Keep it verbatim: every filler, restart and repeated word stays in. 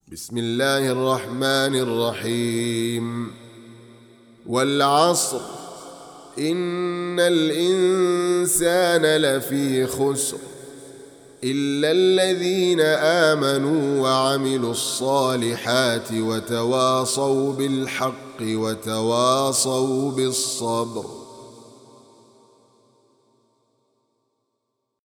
بسم الله الرحمن الرحيم. والعصر إن الإنسان لفي خسر إلا الذين آمنوا وعملوا الصالحات وتواصوا بالحق وتواصوا بالصبر.